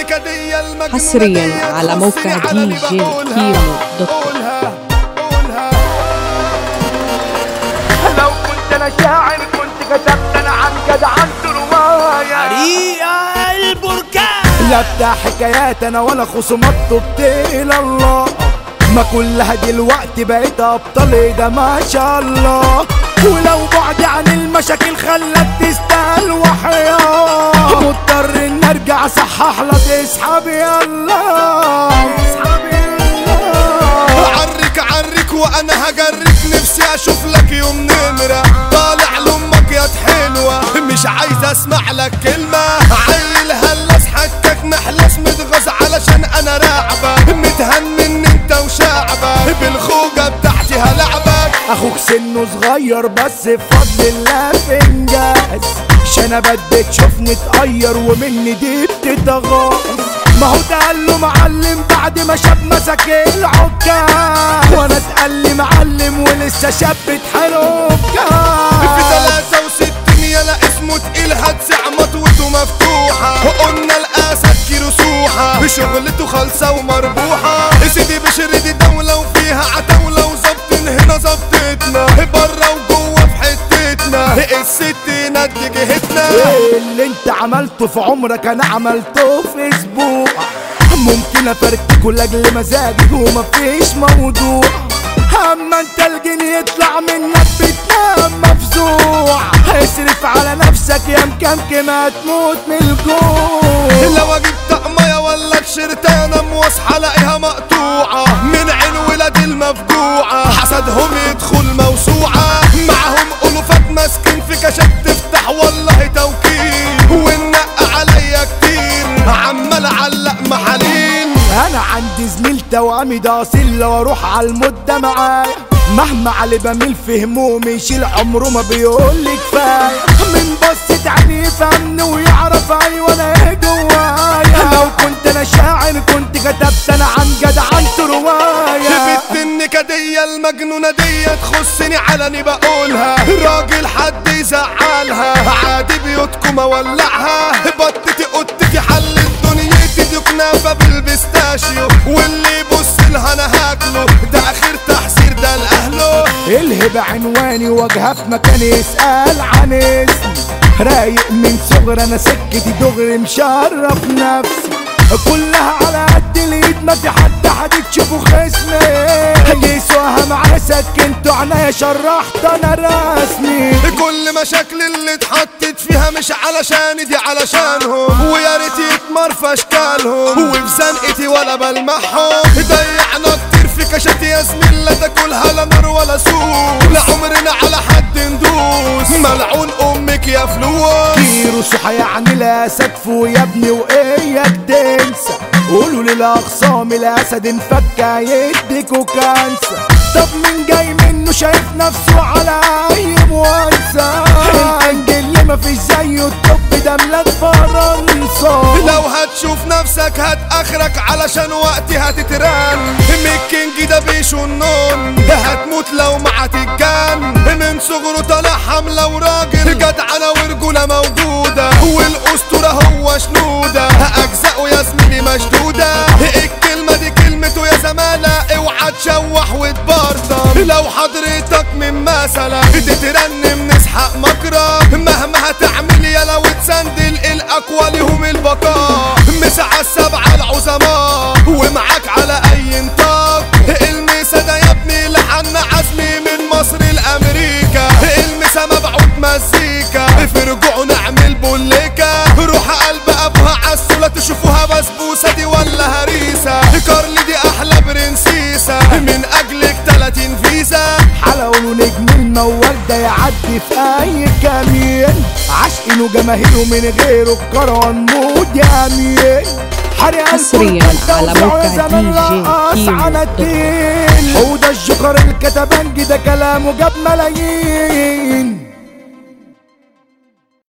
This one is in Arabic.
النكدية المجنونة حصريا على موقع دي جي كيمو دوت كوم. لو كنت انا شاعر كنت كتبت انا عن جدعان رواية حريقة البركان. لا بتاع حكايات انا ولا خصومات تبت الى الله، ما كلها دلوقتي بقيت ابطال ده ما شاء الله. ولو بعد عن المشاكل خلت تستاهل وحياة، مضطر ان ارجع اصحح لك اسحب يلا اسحب يلا. عرك وانا هجرك نفسي اشوف لك يوم نمرة طالع لامك يا حلوة، مش عايز اسمع لك كلمة. عيل هلس حكك محلس متغاظ علشان انا راعبة، متهنن انت وشعبة بالخوجة بتاعتي هلعبك. اخوك سنه صغير بس بفضل الله في انجاز، شنبات بتشوفني اتقير ومني دي بتتغاظ. ما هو ده قال له معلم بعد ما شاب مسك العكاز، وانا اتقال لي معلم ولسه شاب بتحاله في 63 يلا اسمه تقيل هتسع مطوته مفتوحة، وقلنا الاسد كيلو سوحة شغلته خالصة ومربوحة. سيدي بشر دي دولة وفيها عتاولة وظبط هنا ظبطتنا، برا وجوه في حتتنا الست ند جهتنا. اللي انت عملته في عمرك انا عملته في اسبوع، ممكن افرتكه لاجل مزاجي ومفيش موضوع. اما انت الجن يطلع منك بتنام مفزوع، اصرف على نفسك يا مكمكم هتموت من الجوع. لو اجيب طقمية ولا تيشيرتة انا واصحى الاقيها مقطوعة من عين ولاد المفجوعة، حسدهم يدخل موسوعة معهم ألوفات ماسكين في كاشات تفتح والله توكيل، والنق عليا كتير عمال اعلق محاليل. انا عندي زميل توامي ده اصيل، لو اروح على المدة معايا مهما علي بميل في همومي يشيل عمره ما بيقولي كفاية. من بصة عيني يفهمني ويعرف ايوه انا ايه جوايا. لو كنت انا شاعر كنت كتبت انا عن جدعان رواية. بنت النكدية المجنونة دي تخصني علني بقولها، راجل حد يزعلها عادي بيوتكم اولعها. بطتي قطتي حلت دنيتي دي كنافة بالبستاشيو، واللي يبص لها انا هاكله ده اخر تحذير ده لاهله. الهبة عنواني واجهة في مكان يسأل عن اسمي، رايق من صغر انا سكتي دغري مشرف نفسي، كلها على قد الايد ما في حد تشوفه خصمي. جيسوها معايا سكنتوا عنايا شرحت انا رسمي. كل مشاكل اللي اتحطت فيها مش علشاني دي علشانهم، ويا ريت يتمر اشكالهم وفي زنقتي ولا بلمحهم. ضيعنا كتير في كاشات يا زميل لا تاكلها لا نار ولا سوق، لا عمرنا على حد ندوس ملعون امك يا فلوس. كيرو صحى يعني لا سقفه يا ابني واياك تنسى، قولوا للاخصام الاسد انفك يديكوا كانسة. طب مين جاي منه شايف نفسه على اي موانسة، الانجل اللي مفيش زيه الطب ده ملاك فرنسا. لو هتشوف نفسك هات اخرك علشان وقتي هتتران، الكينج ده بيشنون هتموت لو ما هتتجان. من صغره طالع حملة وراجل جدعنة ورجولة موجودة، والاسطورة هو شنودة اجزاؤه يا زميلي مشدودة. الكلمة دي كلمته يا زمالة اوعى تشوح وتبرطم. لو حضرتك من مثلا تترنم نسحق مكرم، مهما هتعمل يا لو تسندل الاقوى لهم البقاء. مسعى السبعة العظماء ومعاك على اي نطاق، المسا ده يا ابني لحن عزمي من مصر لامريكا. المسا مبعوث مزيكا في رجوعه نعمل بوليكا، روح قلب ابوها عالسولة تشوفوها بسبوسة دي ولا هريسة. كارلي دي احلى برنسيسة من اجلك 30 فيزا. حلقوا نجم الموال ده يعدي في اي كمين، عاشقينه جماهيره من غيره الكروان مود يا امين. حصريا على موقع دي جي كيمو دوت كوم. وده الجوكر الكتبانجي ده كلامه جاب ملايين.